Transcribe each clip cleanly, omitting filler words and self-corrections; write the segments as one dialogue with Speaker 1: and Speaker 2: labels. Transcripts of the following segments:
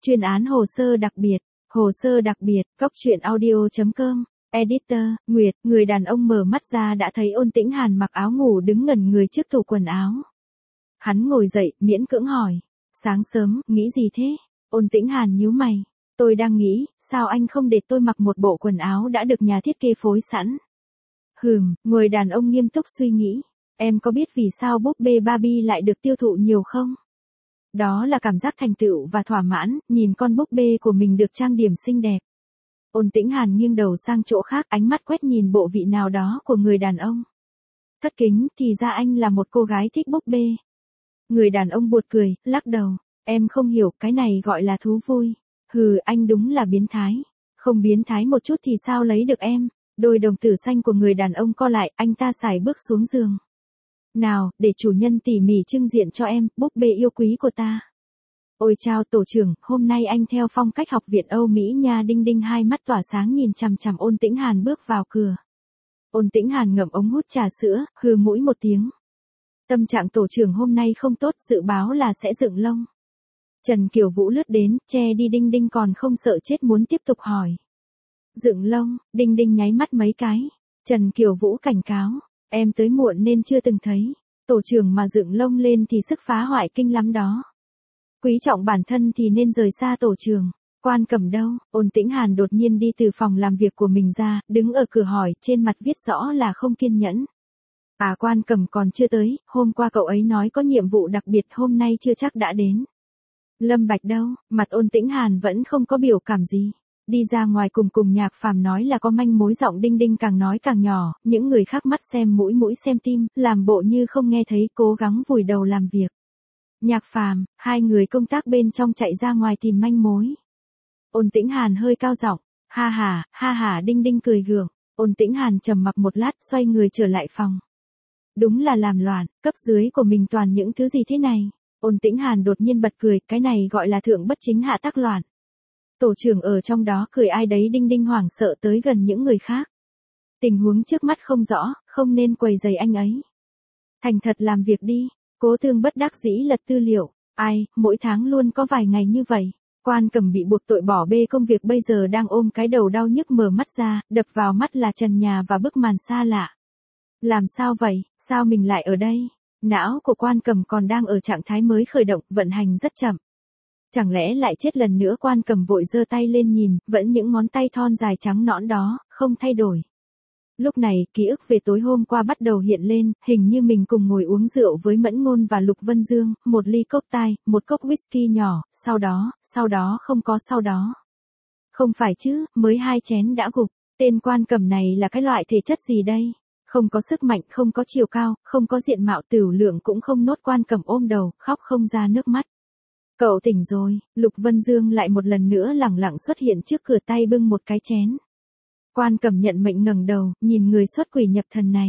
Speaker 1: Chuyên án hồ sơ đặc biệt, Cóc truyện audio.com, Editor, Nguyệt, người đàn ông mở mắt ra đã thấy Ôn Tĩnh Hàn mặc áo ngủ đứng ngẩn người trước tủ quần áo. Hắn ngồi dậy, miễn cưỡng hỏi, sáng sớm, nghĩ gì thế? Ôn Tĩnh Hàn nhíu mày, tôi đang nghĩ, sao anh không để tôi mặc một bộ quần áo đã được nhà thiết kế phối sẵn? Người đàn ông nghiêm túc suy nghĩ, em có biết vì sao búp bê Barbie lại được tiêu thụ nhiều không? Đó là cảm giác thành tựu và thỏa mãn, nhìn con búp bê của mình được trang điểm xinh đẹp. Ôn Tĩnh Hàn nghiêng đầu sang chỗ khác, ánh mắt quét nhìn bộ vị nào đó của người đàn ông. Thất kính, thì ra anh là một cô gái thích búp bê. Người đàn ông buột cười, lắc đầu, em không hiểu, cái này gọi là thú vui. Anh đúng là biến thái. Không biến thái một chút thì sao lấy được em? Đôi đồng tử xanh của người đàn ông co lại, anh ta sải bước xuống giường. Nào, để chủ nhân tỉ mỉ trưng diện cho em, búp bê yêu quý của ta. Ôi chao tổ trưởng, hôm nay anh theo phong cách học viện Âu Mỹ nha. Đinh Đinh hai mắt tỏa sáng nhìn chằm chằm Ôn Tĩnh Hàn bước vào cửa. Ôn Tĩnh Hàn ngậm ống hút trà sữa, hừ mũi một tiếng. Tâm trạng tổ trưởng hôm nay không tốt, dự báo là sẽ dựng lông. Trần Kiều Vũ lướt đến, che đi Đinh Đinh còn không sợ chết muốn tiếp tục hỏi. Dựng lông, Đinh Đinh nháy mắt mấy cái. Trần Kiều Vũ cảnh cáo, em tới muộn nên chưa từng thấy. Tổ trưởng mà dựng lông lên thì sức phá hoại kinh lắm đó. Quý trọng bản thân thì nên rời xa tổ trưởng. Quan Cẩm đâu? Ôn Tĩnh Hàn đột nhiên đi từ phòng làm việc của mình ra, đứng ở cửa hỏi, trên mặt viết rõ là không kiên nhẫn. À, Quan Cẩm còn chưa tới, hôm qua cậu ấy nói có nhiệm vụ đặc biệt, hôm nay chưa chắc đã đến. Lâm Bạch đâu? Mặt Ôn Tĩnh Hàn vẫn không có biểu cảm gì. Đi ra ngoài cùng Nhạc Phàm nói là có manh mối. Giọng Đinh Đinh càng nói càng nhỏ, những người khác mắt xem mũi mũi xem tim, làm bộ như không nghe thấy, cố gắng vùi đầu làm việc. Nhạc Phàm, hai người công tác bên trong chạy ra ngoài tìm manh mối. Ôn Tĩnh Hàn hơi cao giọng, ha ha, Đinh Đinh cười gượng. Ôn Tĩnh Hàn trầm mặc một lát, xoay người trở lại phòng. Đúng là làm loạn, cấp dưới của mình toàn những thứ gì thế này? Ôn Tĩnh Hàn đột nhiên bật cười, cái này gọi là thượng bất chính hạ tắc loạn. Tổ trưởng ở trong đó cười ai đấy? Đinh Đinh hoảng sợ tới gần những người khác. Tình huống trước mắt không rõ, không nên quấy rầy anh ấy. Thành thật làm việc đi. Cố Thương bất đắc dĩ lật tư liệu. Ai, mỗi tháng luôn có vài ngày như vậy. Quan Cẩm bị buộc tội bỏ bê công việc, bây giờ đang ôm cái đầu đau nhức, mở mắt ra, đập vào mắt là trần nhà và bức màn xa lạ. Làm sao vậy, sao mình lại ở đây? Não của Quan Cẩm còn đang ở trạng thái mới khởi động, vận hành rất chậm. Chẳng lẽ lại chết lần nữa? Quan Cẩm vội giơ tay lên nhìn, vẫn những ngón tay thon dài trắng nõn đó, không thay đổi. Lúc này, ký ức về tối hôm qua bắt đầu hiện lên, hình như mình cùng ngồi uống rượu với Mẫn Ngôn và Lục Vân Dương, một ly cocktail, một cốc whisky nhỏ, sau đó không có sau đó. Không phải chứ, mới 2 chén đã gục, tên Quan Cẩm này là cái loại thể chất gì đây? Không có sức mạnh, không có chiều cao, không có diện mạo, tửu lượng cũng không nốt. Quan Cẩm ôm đầu, khóc không ra nước mắt. Cậu tỉnh rồi? Lục Vân Dương lại một lần nữa lẳng lặng xuất hiện trước cửa, tay bưng một cái chén. Quan Cẩm nhận mệnh ngẩng đầu, nhìn người xuất quỷ nhập thần này.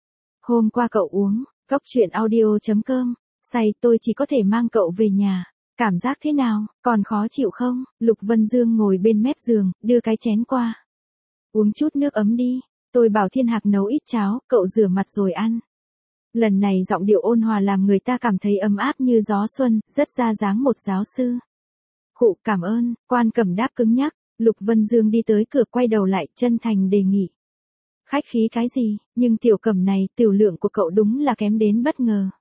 Speaker 1: Hôm qua cậu uống, Cóc truyện audio.com, say, tôi chỉ có thể mang cậu về nhà. Cảm giác thế nào, còn khó chịu không? Lục Vân Dương ngồi bên mép giường, đưa cái chén qua. Uống chút nước ấm đi, tôi bảo Thiên Hạc nấu ít cháo, cậu rửa mặt rồi ăn. Lần này giọng điệu ôn hòa làm người ta cảm thấy ấm áp như gió xuân, rất ra dáng một giáo sư. Khụ, cảm ơn. Quan Cẩm đáp cứng nhắc. Lục Vân Dương đi tới cửa, quay đầu lại, chân thành đề nghị. Khách khí cái gì, nhưng Tiểu Cẩm này, tiểu lượng của cậu đúng là kém đến bất ngờ.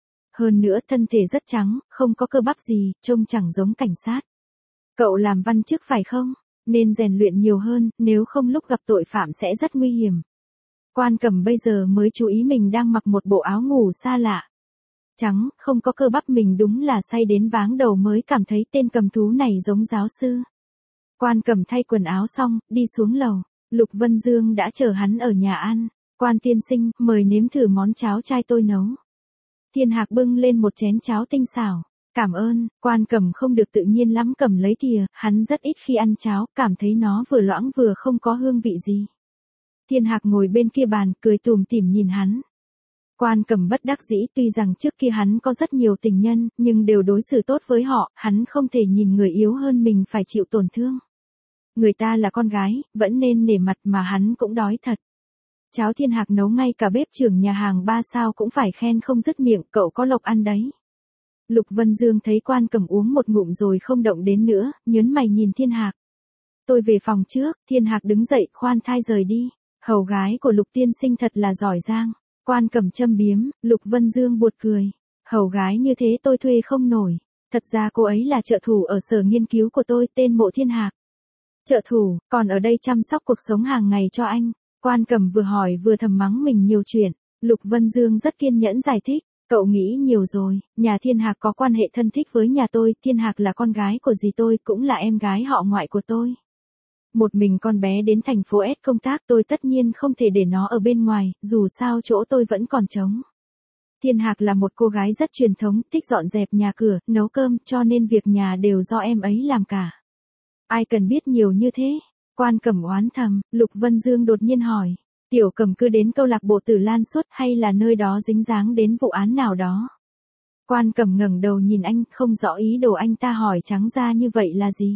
Speaker 1: Hơn nữa thân thể rất trắng, không có cơ bắp gì, trông chẳng giống cảnh sát. Cậu làm văn chức phải không? Nên rèn luyện nhiều hơn, nếu không lúc gặp tội phạm sẽ rất nguy hiểm. Quan Cẩm bây giờ mới chú ý mình đang mặc một bộ áo ngủ xa lạ. Trắng, không có cơ bắp, mình đúng là say đến váng đầu mới cảm thấy tên cầm thú này giống giáo sư. Quan Cẩm thay quần áo xong, đi xuống lầu. Lục Vân Dương đã chờ hắn ở nhà ăn. Quan tiên sinh, mời nếm thử món cháo trai tôi nấu. Thiên Hạc bưng lên một chén cháo tinh xảo. Cảm ơn. Quan Cẩm không được tự nhiên lắm, cầm lấy thìa, hắn rất ít khi ăn cháo, cảm thấy nó vừa loãng vừa không có hương vị gì. Thiên Hạc ngồi bên kia bàn, cười tủm tỉm nhìn hắn. Quan Cẩm bất đắc dĩ, tuy rằng trước kia hắn có rất nhiều tình nhân, nhưng đều đối xử tốt với họ, hắn không thể nhìn người yếu hơn mình phải chịu tổn thương. Người ta là con gái, vẫn nên nể mặt, mà hắn cũng đói thật. Cháo Thiên Hạc nấu ngay cả bếp trưởng nhà hàng 3 sao cũng phải khen không dứt miệng, cậu có lộc ăn đấy. Lục Vân Dương thấy Quan Cẩm uống một ngụm rồi không động đến nữa, nhớn mày nhìn Thiên Hạc. Tôi về phòng trước, Thiên Hạc đứng dậy khoan thai rời đi. Hầu gái của Lục tiên sinh thật là giỏi giang. Quan Cẩm châm biếm, Lục Vân Dương buột cười. Hầu gái như thế tôi thuê không nổi. Thật ra cô ấy là trợ thủ ở sở nghiên cứu của tôi, tên Mộ Thiên Hạc. Trợ thủ, còn ở đây chăm sóc cuộc sống hàng ngày cho anh. Quan Cẩm vừa hỏi vừa thầm mắng mình nhiều chuyện. Lục Vân Dương rất kiên nhẫn giải thích. Cậu nghĩ nhiều rồi, nhà Thiên Hạc có quan hệ thân thích với nhà tôi, Thiên Hạc là con gái của dì tôi, cũng là em gái họ ngoại của tôi. Một mình con bé đến thành phố S công tác, tôi tất nhiên không thể để nó ở bên ngoài, dù sao chỗ tôi vẫn còn trống. Thiên Hạc là một cô gái rất truyền thống, thích dọn dẹp nhà cửa, nấu cơm, cho nên việc nhà đều do em ấy làm cả. Ai cần biết nhiều như thế? Quan Cẩm oán thầm. Lục Vân Dương đột nhiên hỏi. Tiểu Cẩm cứ đến câu lạc bộ Tử Lan suốt hay là nơi đó dính dáng đến vụ án nào đó? Quan Cẩm ngẩng đầu nhìn anh, không rõ ý đồ anh ta hỏi trắng ra như vậy là gì.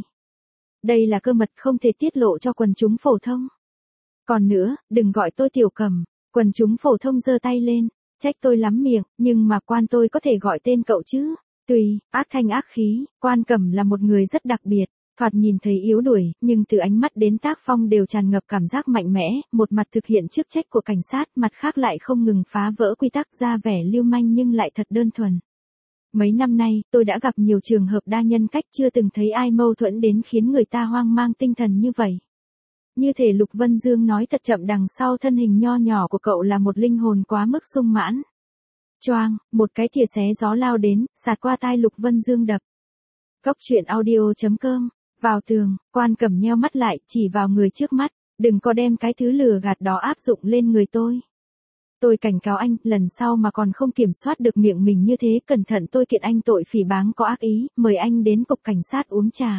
Speaker 1: Đây là cơ mật không thể tiết lộ cho quần chúng phổ thông. Còn nữa, đừng gọi tôi Tiểu Cẩm. Quần chúng phổ thông giơ tay lên, trách tôi lắm miệng, nhưng mà Quan tôi có thể gọi tên cậu chứ? Tùy, ác thanh ác khí, Quan Cẩm là một người rất đặc biệt. Thoạt nhìn thấy yếu đuổi, nhưng từ ánh mắt đến tác phong đều tràn ngập cảm giác mạnh mẽ, một mặt thực hiện chức trách của cảnh sát, mặt khác lại không ngừng phá vỡ quy tắc, ra vẻ lưu manh nhưng lại thật đơn thuần. Mấy năm nay, tôi đã gặp nhiều trường hợp đa nhân cách, chưa từng thấy ai mâu thuẫn đến khiến người ta hoang mang tinh thần như vậy. Như thể Lục Vân Dương nói thật chậm, đằng sau thân hình nho nhỏ của cậu là một linh hồn quá mức sung mãn. Choang, một cái thìa xé gió lao đến, sạt qua tai Lục Vân Dương đập. Cốc truyện audio.com. Vào tường, Quan Cẩm nheo mắt lại, chỉ vào người trước mắt, đừng có đem cái thứ lừa gạt đó áp dụng lên người tôi. Tôi cảnh cáo anh, lần sau mà còn không kiểm soát được miệng mình như thế, cẩn thận tôi kiện anh tội phỉ báng có ác ý, mời anh đến cục cảnh sát uống trà.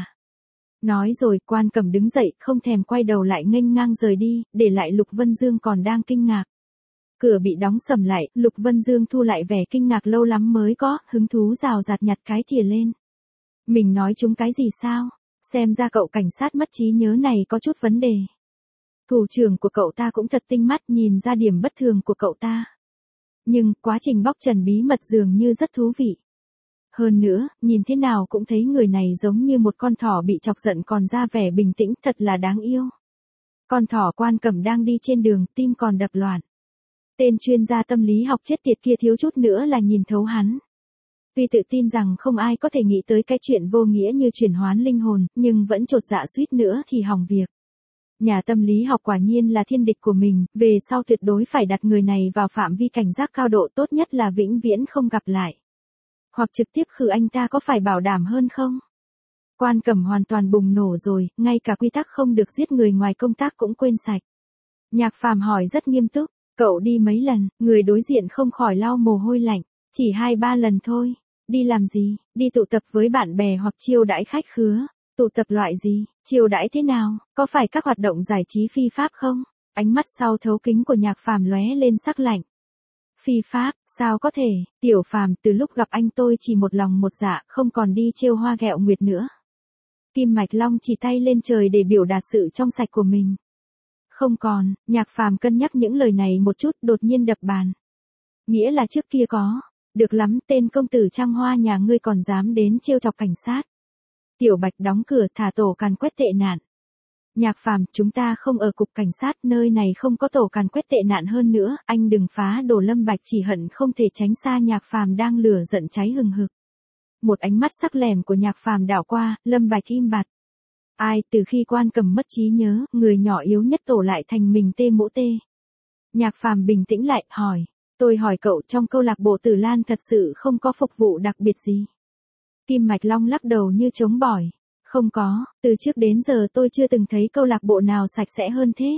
Speaker 1: Nói rồi, Quan Cẩm đứng dậy, không thèm quay đầu lại nghênh ngang rời đi, để lại Lục Vân Dương còn đang kinh ngạc. Cửa bị đóng sầm lại, Lục Vân Dương thu lại vẻ kinh ngạc lâu lắm mới có, hứng thú rào rạt nhặt cái thìa lên. Mình nói chúng cái gì sao? Xem ra cậu cảnh sát mất trí nhớ này có chút vấn đề. Thủ trưởng của cậu ta cũng thật tinh mắt, nhìn ra điểm bất thường của cậu ta. Nhưng, quá trình bóc trần bí mật dường như rất thú vị. Hơn nữa, nhìn thế nào cũng thấy người này giống như một con thỏ bị chọc giận còn ra vẻ bình tĩnh, thật là đáng yêu. Con thỏ. Quan Cẩm đang đi trên đường, tim còn đập loạn. Tên chuyên gia tâm lý học chết tiệt kia thiếu chút nữa là nhìn thấu hắn. Tuy tự tin rằng không ai có thể nghĩ tới cái chuyện vô nghĩa như chuyển hoán linh hồn, nhưng vẫn chột dạ suýt nữa thì hỏng việc. Nhà tâm lý học quả nhiên là thiên địch của mình, về sau tuyệt đối phải đặt người này vào phạm vi cảnh giác cao độ, tốt nhất là vĩnh viễn không gặp lại. Hoặc trực tiếp khử anh ta có phải bảo đảm hơn không? Quan Cẩm hoàn toàn bùng nổ rồi, ngay cả quy tắc không được giết người ngoài công tác cũng quên sạch. Nhạc Phàm hỏi rất nghiêm túc, cậu đi mấy lần? Người đối diện không khỏi lau mồ hôi lạnh, chỉ 2-3 lần thôi. Đi làm gì? Đi tụ tập với bạn bè hoặc chiêu đãi khách khứa. Tụ tập loại gì? Chiêu đãi thế nào? Có phải các hoạt động giải trí phi pháp không? Ánh mắt sau thấu kính của Nhạc Phàm lóe lên sắc lạnh. Phi pháp, sao có thể? Tiểu Phàm, từ lúc gặp anh tôi chỉ một lòng một dạ, không còn đi trêu hoa ghẹo nguyệt nữa. Kim Mạch Long chỉ tay lên trời để biểu đạt sự trong sạch của mình. Không còn. Nhạc Phàm cân nhắc những lời này một chút, đột nhiên đập bàn. Nghĩa là trước kia có. Được lắm, tên công tử Trăng Hoa nhà ngươi còn dám đến trêu chọc cảnh sát. Tiểu Bạch đóng cửa, thả tổ càn quét tệ nạn. Nhạc Phàm, chúng ta không ở cục cảnh sát, nơi này không có tổ càn quét tệ nạn, hơn nữa, anh đừng phá đồ. Lâm Bạch chỉ hận không thể tránh xa Nhạc Phàm đang lửa giận cháy hừng hực. Một ánh mắt sắc lẻm của Nhạc Phàm đảo qua, Lâm Bạch im bặt. Ai, từ khi Quan Cẩm mất trí nhớ, người nhỏ yếu nhất tổ lại thành mình tê mỗ tê. Nhạc Phàm bình tĩnh lại, hỏi. Tôi hỏi cậu, trong câu lạc bộ Tử Lan thật sự không có phục vụ đặc biệt gì? Kim Mạch Long lắc đầu như chống bỏi. Không có, từ trước đến giờ tôi chưa từng thấy câu lạc bộ nào sạch sẽ hơn thế.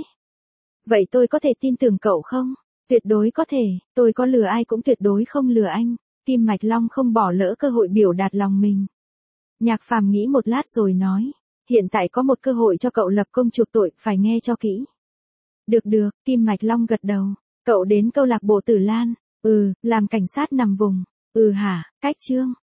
Speaker 1: Vậy tôi có thể tin tưởng cậu không? Tuyệt đối có thể, tôi có lừa ai cũng tuyệt đối không lừa anh. Kim Mạch Long không bỏ lỡ cơ hội biểu đạt lòng mình. Nhạc Phàm nghĩ một lát rồi nói. Hiện tại có một cơ hội cho cậu lập công chuộc tội, phải nghe cho kỹ. Được, Kim Mạch Long gật đầu. Cậu đến câu lạc bộ Tử Lan. Làm cảnh sát nằm vùng. Hả, cách chương.